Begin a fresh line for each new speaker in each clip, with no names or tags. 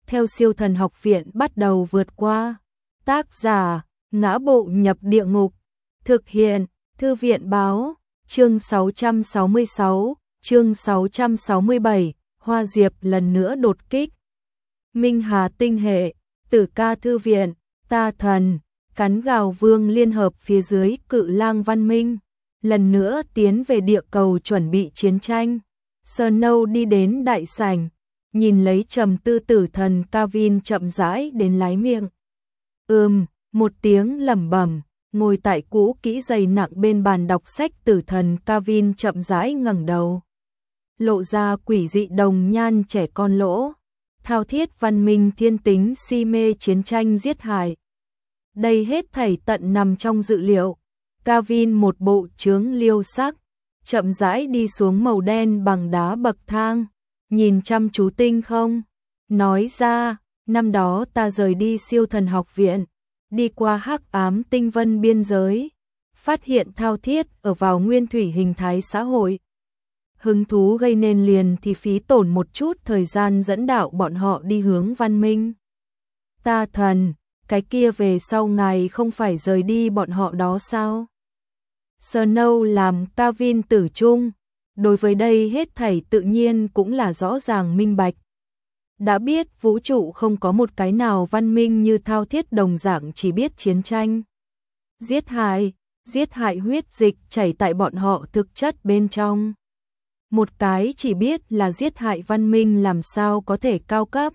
theo siêu thần học viện bắt đầu vượt qua. Tác giả, ngã bộ nhập địa ngục. Thực hiện, Thư viện báo, chương 666, chương 667, Hoa Diệp lần nữa đột kích. Minh Hà tinh hệ, Tử Ca thư viện, Ta Thần, Cắn Gào Vương liên hợp phía dưới Cự Lang văn minh, lần nữa tiến về địa cầu chuẩn bị chiến tranh. Snow đi đến đại sảnh, nhìn lấy trầm tư tử thần Kavin chậm rãi đến lái miệng. Một tiếng lẩm bẩm, ngồi tại cũ kỹ dày nặng bên bàn đọc sách tử thần Kavin chậm rãi ngẩng đầu. Lộ ra quỷ dị đồng nhan trẻ con lỗ. Thao thiết văn minh thiên tính si mê chiến tranh giết hại. Đây hết thảy tận nằm trong dự liệu. Kavin một bộ chướng liêu sắc, chậm rãi đi xuống màu đen bằng đá bậc thang, nhìn chăm chú tinh không, nói ra, năm đó ta rời đi siêu thần học viện, đi qua hắc ám tinh vân biên giới, phát hiện thao thiết ở vào nguyên thủy hình thái xã hội. Hứng thú gây nên liền thì phí tổn một chút thời gian dẫn đạo bọn họ đi hướng văn minh. Ta thần, cái kia về sau ngài không phải rời đi bọn họ đó sao? Snow làm Kavin tử trung, đối với đây hết thảy tự nhiên cũng là rõ ràng minh bạch. Đã biết vũ trụ không có một cái nào văn minh như thao thiết đồng dạng chỉ biết chiến tranh. Giết hại huyết dịch chảy tại bọn họ thực chất bên trong. Một cái chỉ biết là giết hại văn minh làm sao có thể cao cấp.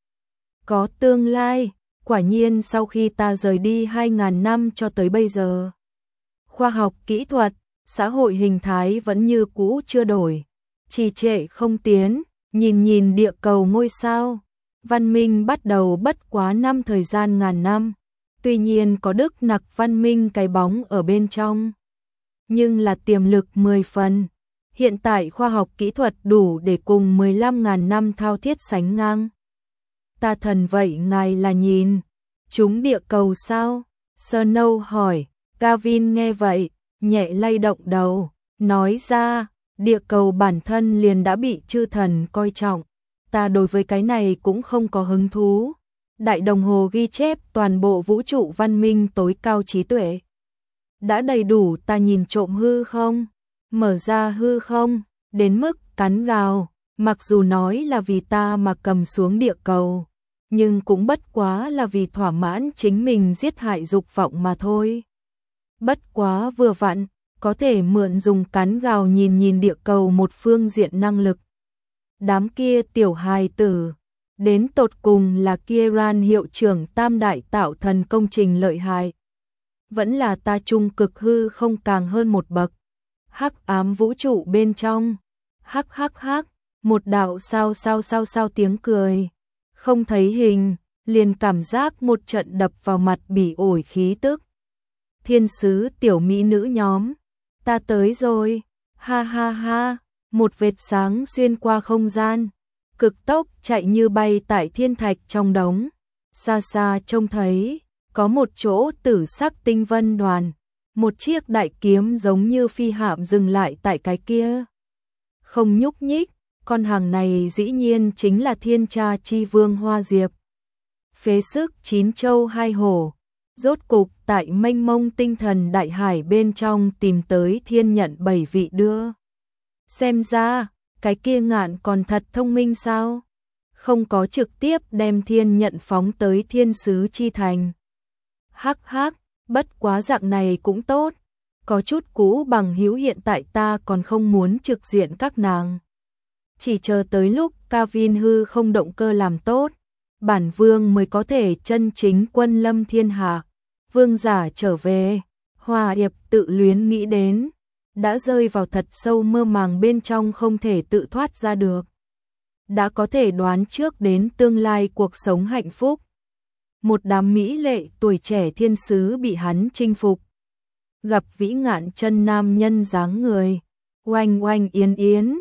Có tương lai, quả nhiên sau khi ta rời đi 2000 năm cho tới bây giờ. Khoa học kỹ thuật, xã hội hình thái vẫn như cũ chưa đổi, trì trệ không tiến, nhìn địa cầu ngôi sao, văn minh bắt đầu bất quá năm thời gian ngàn năm, tuy nhiên có đức nặc văn minh cái bóng ở bên trong, nhưng là tiềm lực 10 phần, hiện tại khoa học kỹ thuật đủ để cùng 15.000 năm thao thiết sánh ngang. Ta thần vậy ngài là nhìn, chúng địa cầu sao? Snow hỏi. Kavin nghe vậy, nhẹ lay động đầu, nói ra, địa cầu bản thân liền đã bị chư thần coi trọng, ta đối với cái này cũng không có hứng thú. Đại đồng hồ ghi chép toàn bộ vũ trụ văn minh tối cao trí tuệ. Đã đầy đủ ta nhìn trộm hư không, mở ra hư không, đến mức cắn gào, mặc dù nói là vì ta mà cầm xuống địa cầu, nhưng cũng bất quá là vì thỏa mãn chính mình giết hại dục vọng mà thôi. Bất quá vừa vặn, có thể mượn dùng cắn gào nhìn địa cầu một phương diện năng lực. Đám kia tiểu hài tử, đến tột cùng là Kieran hiệu trưởng tam đại tạo thần công trình lợi hại. Vẫn là ta trung cực hư không càng hơn một bậc. Hắc ám vũ trụ bên trong. Hắc, một đạo sao tiếng cười. Không thấy hình, liền cảm giác một trận đập vào mặt bỉ ổi khí tức. Thiên sứ tiểu mỹ nữ nhóm, ta tới rồi, ha, một vệt sáng xuyên qua không gian, cực tốc chạy như bay tại thiên thạch trong đống, xa xa trông thấy, có một chỗ tử sắc tinh vân đoàn, một chiếc đại kiếm giống như phi hạm dừng lại tại cái kia. Không nhúc nhích, con hàng này dĩ nhiên chính là thiên cha chi vương Hoa Diệp. Phế sức 9 châu 2 hổ. Rốt cục tại mênh mông tinh thần đại hải bên trong tìm tới thiên nhận 7 vị đưa. Xem ra, cái kia ngạn còn thật thông minh sao? Không có trực tiếp đem thiên nhận phóng tới thiên sứ chi thành. Hắc, bất quá dạng này cũng tốt. Có chút cũ bằng hữu hiện tại ta còn không muốn trực diện các nàng. Chỉ chờ tới lúc Kavin hư không động cơ làm tốt, bản vương mới có thể chân chính quân lâm thiên hạ. Vương giả trở về, Hoa Điệp tự luyến nghĩ đến, đã rơi vào thật sâu mơ màng bên trong không thể tự thoát ra được. Đã có thể đoán trước đến tương lai cuộc sống hạnh phúc. Một đám mỹ lệ tuổi trẻ thiên sứ bị hắn chinh phục. Gặp vĩ ngạn chân nam nhân dáng người, oanh yến,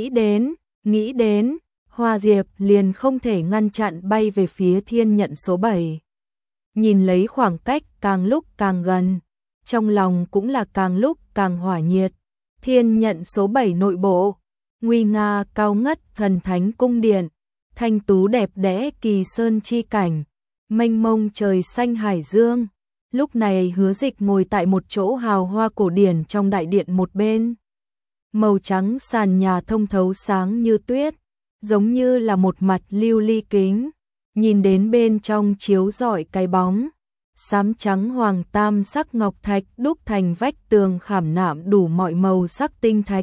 nghĩ đến, Hoa Diệp liền không thể ngăn chặn bay về phía thiên nhận số 7. Nhìn lấy khoảng cách càng lúc càng gần, trong lòng cũng là càng lúc càng hỏa nhiệt. Thiên nhận số 7 nội bộ, nguy nga cao ngất thần thánh cung điện, thanh tú đẹp đẽ kỳ sơn chi cảnh, mênh mông trời xanh hải dương. Lúc này Hứa Dịch ngồi tại một chỗ hào hoa cổ điển trong đại điện một bên. Màu trắng sàn nhà thông thấu sáng như tuyết, giống như là một mặt lưu ly kính, nhìn đến bên trong chiếu rọi cái bóng. Xám trắng hoàng tam sắc ngọc thạch đúc thành vách tường khảm nạm đủ mọi màu sắc tinh thạch.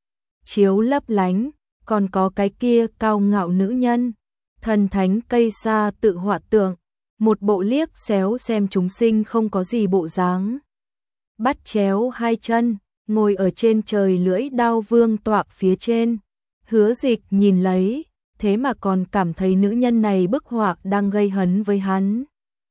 Chiếu lấp lánh, còn có cái kia cao ngạo nữ nhân, thần thánh cây sa tự họa tượng, một bộ liếc xéo xem chúng sinh không có gì bộ dáng. Bắt chéo hai chân, ngồi ở trên trời lưỡi đao vương tọa phía trên. Hứa Dịch nhìn lấy, thế mà còn cảm thấy nữ nhân này bức họa đang gây hấn với hắn.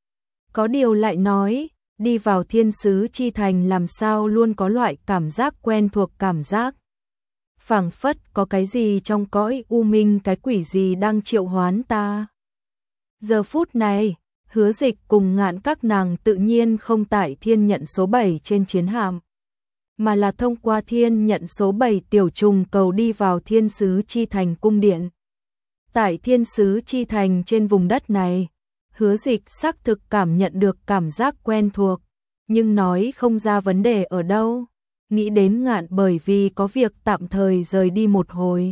Có điều lại nói, đi vào thiên sứ chi thành làm sao luôn có loại cảm giác quen thuộc cảm giác. Phảng phất có cái gì trong cõi u minh, cái quỷ gì đang triệu hoán ta. Giờ phút này, Hứa Dịch cùng Ngạn các nàng tự nhiên không tại thiên nhận số 7 trên chiến hạm, mà là thông qua thiên nhận số 7 tiểu trùng cầu đi vào thiên sứ chi thành cung điện. Tại thiên sứ chi thành trên vùng đất này, Hứa Dịch xác thực cảm nhận được cảm giác quen thuộc, nhưng nói không ra vấn đề ở đâu. Nghĩ đến Ngạn bởi vì có việc tạm thời rời đi một hồi.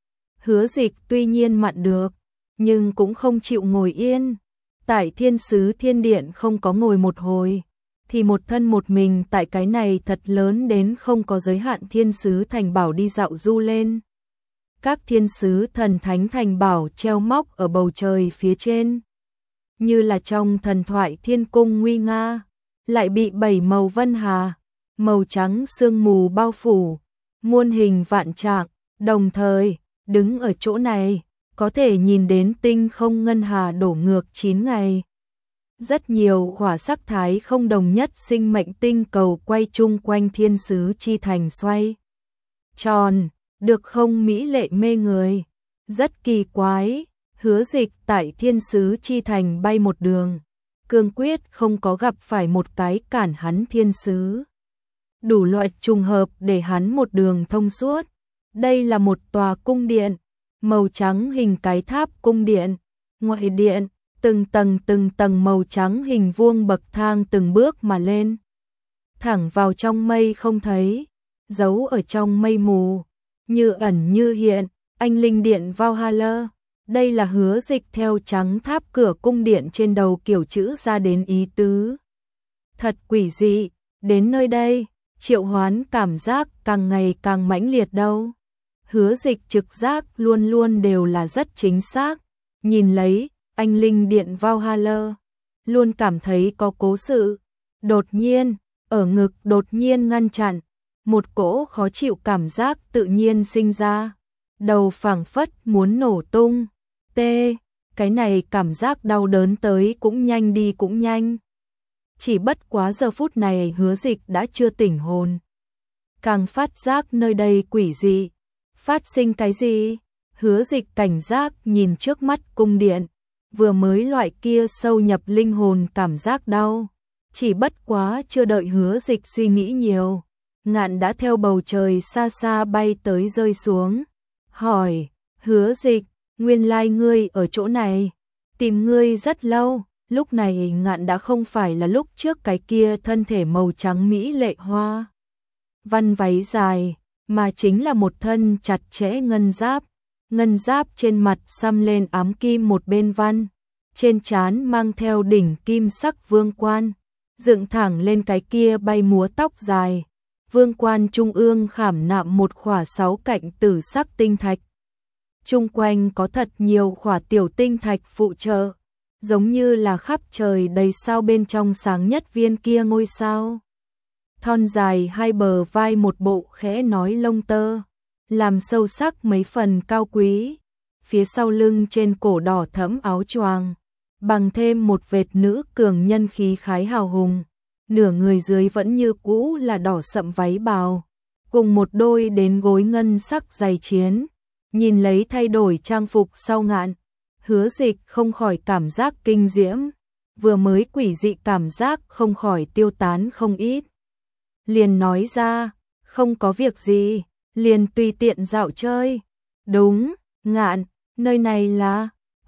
Hứa Dịch tuy nhiên mặn được, nhưng cũng không chịu ngồi yên. Tại thiên sứ thiên điện không có ngồi một hồi, thì một thân một mình tại cái này thật lớn đến không có giới hạn thiên sứ thành bảo đi dạo du lên. Các thiên sứ thần thánh thành bảo treo móc ở bầu trời phía trên, như là trong thần thoại thiên cung nguy nga, lại bị 7 màu vân hà, màu trắng sương mù bao phủ, muôn hình vạn trạng, đồng thời, đứng ở chỗ này, có thể nhìn đến tinh không ngân hà đổ ngược 9 ngày. Rất nhiều khỏa sắc thái không đồng nhất sinh mệnh tinh cầu quay chung quanh thiên sứ chi thành xoay tròn, được không mỹ lệ mê người, rất kỳ quái. Hứa Dịch tại thiên sứ chi thành bay một đường, cương quyết không có gặp phải một cái cản hắn thiên sứ. Đủ loại trùng hợp để hắn một đường thông suốt. Đây là một tòa cung điện, màu trắng hình cái tháp cung điện, ngoại điện, từng tầng màu trắng hình vuông bậc thang từng bước mà lên. Thẳng vào trong mây không thấy, giấu ở trong mây mù, như ẩn như hiện, anh linh điện Valhalla. Đây là Hứa Dịch theo trắng tháp cửa cung điện trên đầu kiểu chữ ra đến ý tứ. Thật quỷ dị, đến nơi đây, triệu hoán cảm giác càng ngày càng mãnh liệt đâu. Hứa Dịch trực giác luôn luôn đều là rất chính xác, nhìn lấy anh linh điện Valhalla, luôn cảm thấy có cố sự. Đột nhiên, ở ngực đột nhiên ngăn chặn, một cỗ khó chịu cảm giác tự nhiên sinh ra, đầu phảng phất muốn nổ tung. Cái này cảm giác đau đớn tới cũng nhanh đi cũng nhanh. Chỉ bất quá giờ phút này Hứa Dịch đã chưa tỉnh hồn, càng phát giác nơi đây quỷ dị. Phát sinh cái gì? Hứa Dịch cảnh giác nhìn trước mắt cung điện, vừa mới loại kia sâu nhập linh hồn cảm giác đau. Chỉ bất quá chưa đợi Hứa Dịch suy nghĩ nhiều, Ngạn đã theo bầu trời xa xa bay tới rơi xuống. Hỏi, Hứa Dịch, nguyên lai ngươi ở chỗ này, tìm ngươi rất lâu. Lúc này Ngạn đã không phải là lúc trước cái kia thân thể màu trắng mỹ lệ hoa văn váy dài, mà chính là một thân chặt chẽ ngân giáp. Ngân giáp trên mặt xăm lên ám kim một bên văn, trên trán mang theo đỉnh kim sắc vương quan, dựng thẳng lên cái kia bay múa tóc dài. Vương quan trung ương khảm nạm một khỏa 6 cạnh tử sắc tinh thạch. Chung quanh có thật nhiều khỏa tiểu tinh thạch phụ trợ, giống như là khắp trời đầy sao bên trong sáng nhất viên kia ngôi sao. Thon dài hai bờ vai một bộ khẽ nói lông tơ, làm sâu sắc mấy phần cao quý. Phía sau lưng trên cổ đỏ thẫm áo choàng, bằng thêm một vệt nữ cường nhân khí khái hào hùng. Nửa người dưới vẫn như cũ là đỏ sậm váy bào, cùng một đôi đến gối ngân sắc giày chiến. Nhìn lấy thay đổi trang phục sau Ngạn, Hứa Dịch không khỏi cảm giác kinh diễm, vừa mới quỷ dị cảm giác không khỏi tiêu tán không ít. Liền nói ra, không có việc gì, liền tùy tiện dạo chơi. Đúng, Ngạn, nơi này là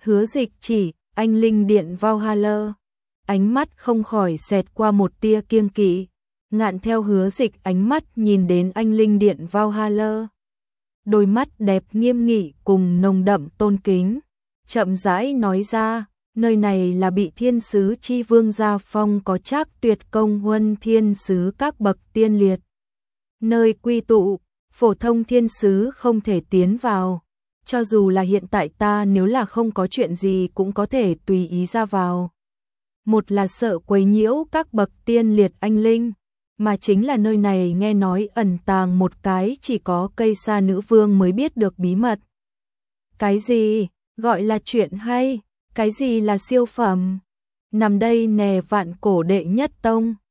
Hứa Dịch chỉ, anh linh điện Valhalla. Ánh mắt không khỏi xẹt qua một tia kiêng kỵ. Ngạn theo Hứa Dịch ánh mắt nhìn đến anh linh điện Valhalla. Đôi mắt đẹp nghiêm nghị cùng nồng đậm tôn kính. Chậm rãi nói ra, nơi này là Bị Thiên Sứ chi vương gia phong có trác tuyệt công huân thiên sứ các bậc tiên liệt. Nơi quy tụ, phổ thông thiên sứ không thể tiến vào. Cho dù là hiện tại ta nếu là không có chuyện gì cũng có thể tùy ý ra vào. Một là sợ quấy nhiễu các bậc tiên liệt anh linh, mà chính là nơi này nghe nói ẩn tàng một cái chỉ có cây sa nữ vương mới biết được bí mật. Cái gì gọi là chuyện hay, cái gì là siêu phẩm? Nằm đây nè Vạn Cổ đệ nhất tông.